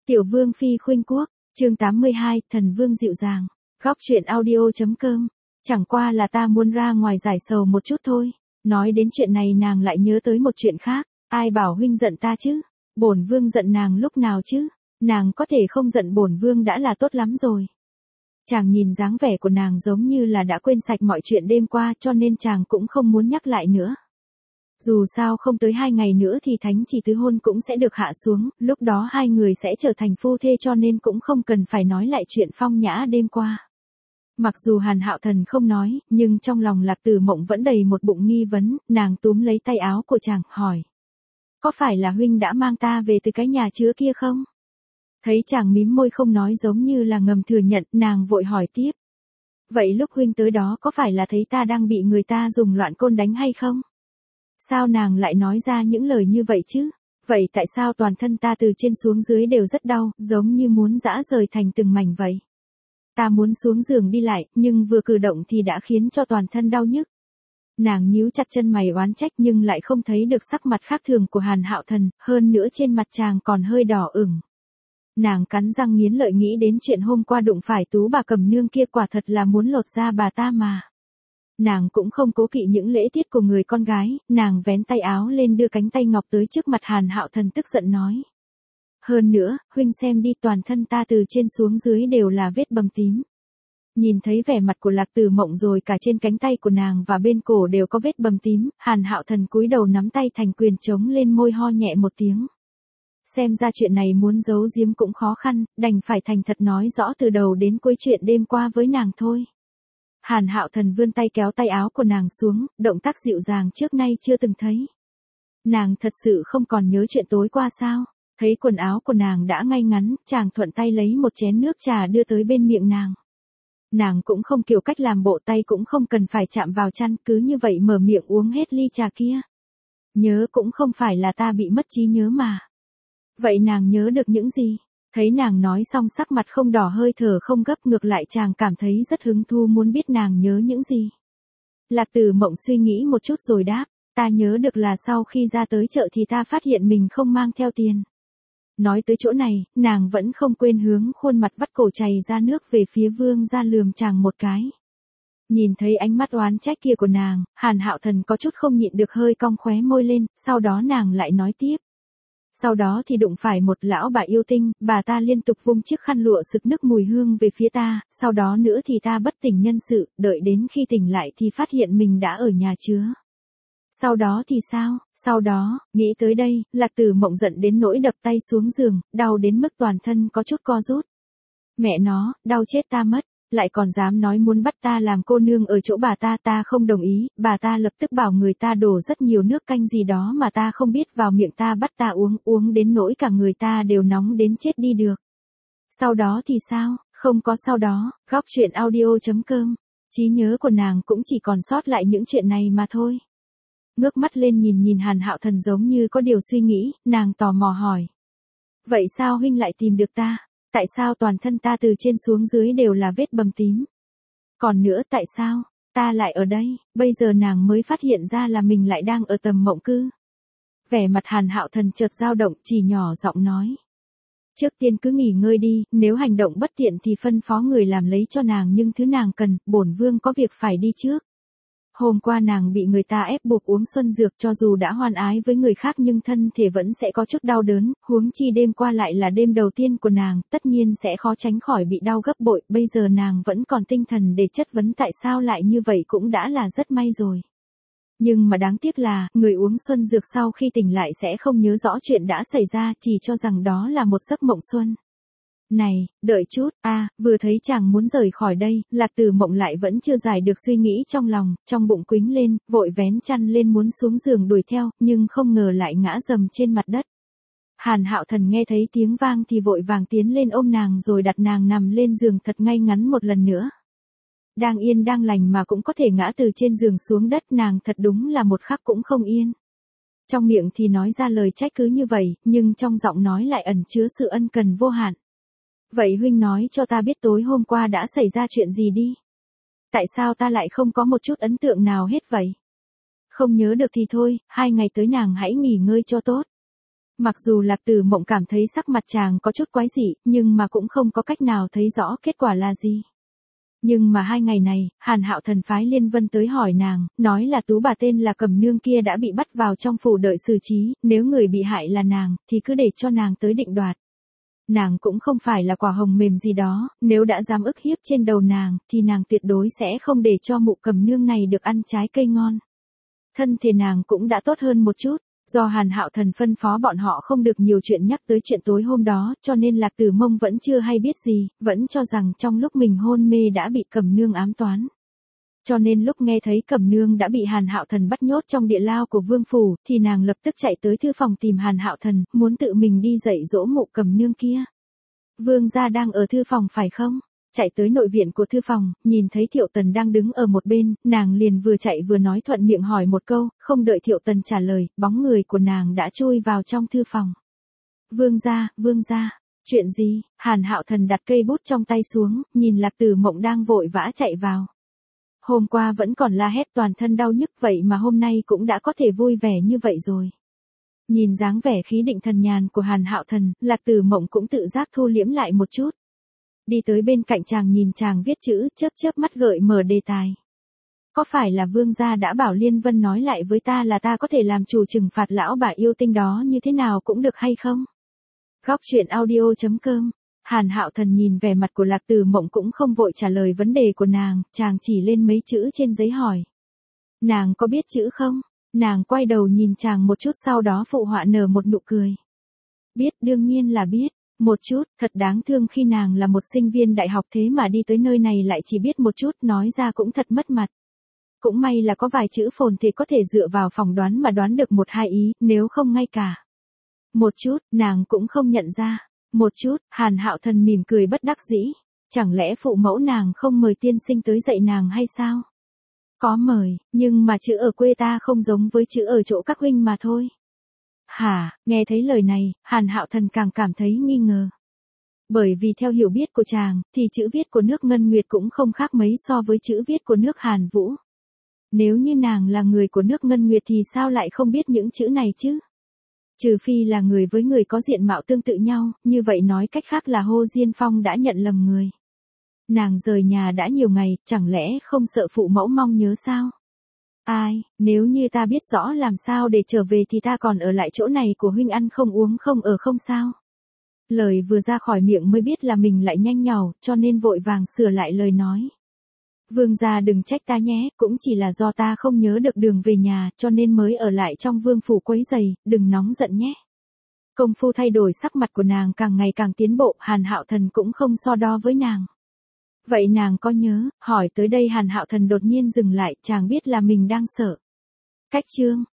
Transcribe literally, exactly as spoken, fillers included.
Tiểu Vương Phi khuynh quốc, chương tám mươi hai, Thần Vương dịu dàng, góc truyện audio.com. Chẳng qua là ta muốn ra ngoài giải sầu một chút thôi. Nói đến chuyện này nàng lại nhớ tới một chuyện khác. Ai bảo huynh giận ta chứ? Bổn vương giận nàng lúc nào chứ? Nàng có thể không giận bổn vương đã là tốt lắm rồi. Chàng nhìn dáng vẻ của nàng giống như là đã quên sạch mọi chuyện đêm qua, cho nên chàng cũng không muốn nhắc lại nữa. Dù sao không tới hai ngày nữa thì thánh chỉ tứ hôn cũng sẽ được hạ xuống, lúc đó hai người sẽ trở thành phu thê, cho nên cũng không cần phải nói lại chuyện phong nhã đêm qua. Mặc dù Hàn Hạo Thần không nói, nhưng trong lòng Lạc Tử Mộng vẫn đầy một bụng nghi vấn. Nàng túm lấy tay áo của chàng, hỏi: có phải là huynh đã mang ta về từ cái nhà chứa kia không? Thấy chàng mím môi không nói giống như là ngầm thừa nhận, nàng vội hỏi tiếp: vậy lúc huynh tới đó có phải là thấy ta đang bị người ta dùng loạn côn đánh hay không? Sao nàng lại nói ra những lời như vậy chứ? Vậy tại sao toàn thân ta từ trên xuống dưới đều rất đau, giống như muốn giã rời thành từng mảnh vậy? Ta muốn xuống giường đi lại, nhưng vừa cử động thì đã khiến cho toàn thân đau nhức. Nàng nhíu chặt chân mày oán trách nhưng lại không thấy được sắc mặt khác thường của Hàn Hạo Thần, hơn nữa trên mặt chàng còn hơi đỏ ửng. Nàng cắn răng nghiến lợi nghĩ đến chuyện hôm qua đụng phải Tú bà Cầm Nương kia, quả thật là muốn lột da bà ta mà. Nàng cũng không cố kỵ những lễ tiết của người con gái, nàng vén tay áo lên đưa cánh tay ngọc tới trước mặt Hàn Hạo Thần, tức giận nói: hơn nữa, huynh xem đi, toàn thân ta từ trên xuống dưới đều là vết bầm tím. Nhìn thấy vẻ mặt của Lạc Tử Mộng rồi cả trên cánh tay của nàng và bên cổ đều có vết bầm tím, Hàn Hạo Thần cúi đầu nắm tay thành quyền chống lên môi, ho nhẹ một tiếng. Xem ra chuyện này muốn giấu giếm cũng khó khăn, đành phải thành thật nói rõ từ đầu đến cuối chuyện đêm qua với nàng thôi. Hàn Hạo Thần vươn tay kéo tay áo của nàng xuống, động tác dịu dàng trước nay chưa từng thấy. Nàng thật sự không còn nhớ chuyện tối qua sao? Thấy quần áo của nàng đã ngay ngắn, chàng thuận tay lấy một chén nước trà đưa tới bên miệng nàng. Nàng cũng không kiểu cách làm bộ, tay cũng không cần phải chạm vào chăn, cứ như vậy mở miệng uống hết ly trà kia. Nhớ cũng không phải là ta bị mất trí nhớ mà. Vậy nàng nhớ được những gì? Thấy nàng nói xong sắc mặt không đỏ, hơi thở không gấp, ngược lại chàng cảm thấy rất hứng thú muốn biết nàng nhớ những gì. Lạc Tử Mộng suy nghĩ một chút rồi đáp: ta nhớ được là sau khi ra tới chợ thì ta phát hiện mình không mang theo tiền. Nói tới chỗ này, nàng vẫn không quên hướng khuôn mặt vắt cổ chảy ra nước về phía vương gia, lườm chàng một cái. Nhìn thấy ánh mắt oán trách kia của nàng, Hàn Hạo Thần có chút không nhịn được hơi cong khóe môi lên, sau đó nàng lại nói tiếp: sau đó thì đụng phải một lão bà yêu tinh, bà ta liên tục vung chiếc khăn lụa sực nức mùi hương về phía ta, sau đó nữa thì ta bất tỉnh nhân sự, đợi đến khi tỉnh lại thì phát hiện mình đã ở nhà chứa. Sau đó thì sao? Sau đó, nghĩ tới đây, Lạc Tử Mộng giận đến nỗi đập tay xuống giường, đau đến mức toàn thân có chút co rút. Mẹ nó, đau chết ta mất, lại còn dám nói muốn bắt ta làm cô nương ở chỗ bà ta, ta không đồng ý, bà ta lập tức bảo người ta đổ rất nhiều nước canh gì đó mà ta không biết vào miệng ta, bắt ta uống, uống đến nỗi cả người ta đều nóng đến chết đi được. Sau đó thì sao? Không có sau đó, góc truyện audio.com. Trí nhớ của nàng cũng chỉ còn sót lại những chuyện này mà thôi. Ngước mắt lên nhìn nhìn Hàn Hạo Thần giống như có điều suy nghĩ, nàng tò mò hỏi: vậy sao huynh lại tìm được ta? Tại sao toàn thân ta từ trên xuống dưới đều là vết bầm tím? Còn nữa, tại sao ta lại ở đây? Bây giờ nàng mới phát hiện ra là mình lại đang ở Tầm Mộng Cư. Vẻ mặt Hàn Hạo Thần chợt dao động, chỉ nhỏ giọng nói: trước tiên cứ nghỉ ngơi đi, nếu hành động bất tiện thì phân phó người làm lấy cho nàng những thứ nàng cần, bổn vương có việc phải đi trước. Hôm qua nàng bị người ta ép buộc uống xuân dược, cho dù đã hoan ái với người khác nhưng thân thể vẫn sẽ có chút đau đớn, huống chi đêm qua lại là đêm đầu tiên của nàng, tất nhiên sẽ khó tránh khỏi bị đau gấp bội, bây giờ nàng vẫn còn tinh thần để chất vấn tại sao lại như vậy cũng đã là rất may rồi. Nhưng mà đáng tiếc là, người uống xuân dược sau khi tỉnh lại sẽ không nhớ rõ chuyện đã xảy ra, chỉ cho rằng đó là một giấc mộng xuân. Này, đợi chút, a à, vừa thấy chàng muốn rời khỏi đây, Lạc Tử Mộng lại vẫn chưa giải được suy nghĩ trong lòng, trong bụng quýnh lên, vội vén chăn lên muốn xuống giường đuổi theo, nhưng không ngờ lại ngã rầm trên mặt đất. Hàn Hạo Thần nghe thấy tiếng vang thì vội vàng tiến lên ôm nàng rồi đặt nàng nằm lên giường thật ngay ngắn một lần nữa. Đang yên đang lành mà cũng có thể ngã từ trên giường xuống đất, nàng thật đúng là một khắc cũng không yên. Trong miệng thì nói ra lời trách cứ như vậy, nhưng trong giọng nói lại ẩn chứa sự ân cần vô hạn. Vậy huynh nói cho ta biết tối hôm qua đã xảy ra chuyện gì đi. Tại sao ta lại không có một chút ấn tượng nào hết vậy? Không nhớ được thì thôi, hai ngày tới nàng hãy nghỉ ngơi cho tốt. Mặc dù Lạc Tử Mộng cảm thấy sắc mặt chàng có chút quái dị, nhưng mà cũng không có cách nào thấy rõ kết quả là gì. Nhưng mà hai ngày này, Hàn Hạo Thần phái Liên Vân tới hỏi nàng, nói là tú bà tên là Cẩm Nương kia đã bị bắt vào trong phủ đợi xử trí, nếu người bị hại là nàng, thì cứ để cho nàng tới định đoạt. Nàng cũng không phải là quả hồng mềm gì đó, nếu đã dám ức hiếp trên đầu nàng, thì nàng tuyệt đối sẽ không để cho mụ Cẩm Nương này được ăn trái cây ngon. Thân thể nàng cũng đã tốt hơn một chút. Do Hàn Hạo Thần phân phó bọn họ không được nhiều chuyện nhắc tới chuyện tối hôm đó, cho nên Lạc Tử Mông vẫn chưa hay biết gì, vẫn cho rằng trong lúc mình hôn mê đã bị Cẩm Nương ám toán. Cho nên lúc nghe thấy Cẩm Nương đã bị Hàn Hạo Thần bắt nhốt trong địa lao của vương phủ, thì nàng lập tức chạy tới thư phòng tìm Hàn Hạo Thần, muốn tự mình đi dạy dỗ mụ Cẩm Nương kia. Vương gia đang ở thư phòng phải không? Chạy tới nội viện của thư phòng, nhìn thấy Thiệu Tần đang đứng ở một bên, nàng liền vừa chạy vừa nói thuận miệng hỏi một câu, không đợi Thiệu Tần trả lời, bóng người của nàng đã chui vào trong thư phòng. Vương gia, vương gia, chuyện gì? Hàn Hạo Thần đặt cây bút trong tay xuống, nhìn Lạc Tử Mộng đang vội vã chạy vào. Hôm qua vẫn còn la hét toàn thân đau nhức vậy mà hôm nay cũng đã có thể vui vẻ như vậy rồi. Nhìn dáng vẻ khí định thần nhàn của Hàn Hạo Thần, Lạc Tử Mộng cũng tự giác thu liễm lại một chút. Đi tới bên cạnh chàng nhìn chàng viết chữ, chớp chớp mắt gợi mở đề tài. Có phải là vương gia đã bảo Liên Vân nói lại với ta là ta có thể làm chủ trừng phạt lão bà yêu tinh đó như thế nào cũng được hay không? Góc truyện audio chấm com. Hàn Hạo Thần nhìn vẻ mặt của Lạc Tử Mộng cũng không vội trả lời vấn đề của nàng, chàng chỉ lên mấy chữ trên giấy hỏi. Nàng có biết chữ không? Nàng quay đầu nhìn chàng một chút sau đó phụ họa nở một nụ cười. Biết, đương nhiên là biết. Một chút, thật đáng thương khi nàng là một sinh viên đại học thế mà đi tới nơi này lại chỉ biết một chút, nói ra cũng thật mất mặt. Cũng may là có vài chữ phồn thì có thể dựa vào phỏng đoán mà đoán được một hai ý, nếu không ngay cả. Một chút, nàng cũng không nhận ra. Một chút, Hàn Hạo Thần mỉm cười bất đắc dĩ. Chẳng lẽ phụ mẫu nàng không mời tiên sinh tới dạy nàng hay sao? Có mời, nhưng mà chữ ở quê ta không giống với chữ ở chỗ các huynh mà thôi. Hả, nghe thấy lời này, Hàn Hạo Thần càng cảm thấy nghi ngờ. Bởi vì theo hiểu biết của chàng, thì chữ viết của nước Ngân Nguyệt cũng không khác mấy so với chữ viết của nước Hàn Vũ. Nếu như nàng là người của nước Ngân Nguyệt thì sao lại không biết những chữ này chứ? Trừ phi là người với người có diện mạo tương tự nhau, như vậy nói cách khác là Hồ Diên Phong đã nhận lầm người. Nàng rời nhà đã nhiều ngày, chẳng lẽ không sợ phụ mẫu mong nhớ sao? Ai, nếu như ta biết rõ làm sao để trở về thì ta còn ở lại chỗ này của huynh ăn không uống không ở không sao? Lời vừa ra khỏi miệng mới biết là mình lại nhanh nhảu, cho nên vội vàng sửa lại lời nói. Vương gia đừng trách ta nhé, cũng chỉ là do ta không nhớ được đường về nhà, cho nên mới ở lại trong vương phủ quấy giày, đừng nóng giận nhé. Công phu thay đổi sắc mặt của nàng càng ngày càng tiến bộ, Hàn Hạo Thần cũng không so đo với nàng. Vậy nàng có nhớ, hỏi tới đây Hàn Hạo Thần đột nhiên dừng lại, chàng biết là mình đang sợ. Cách chương,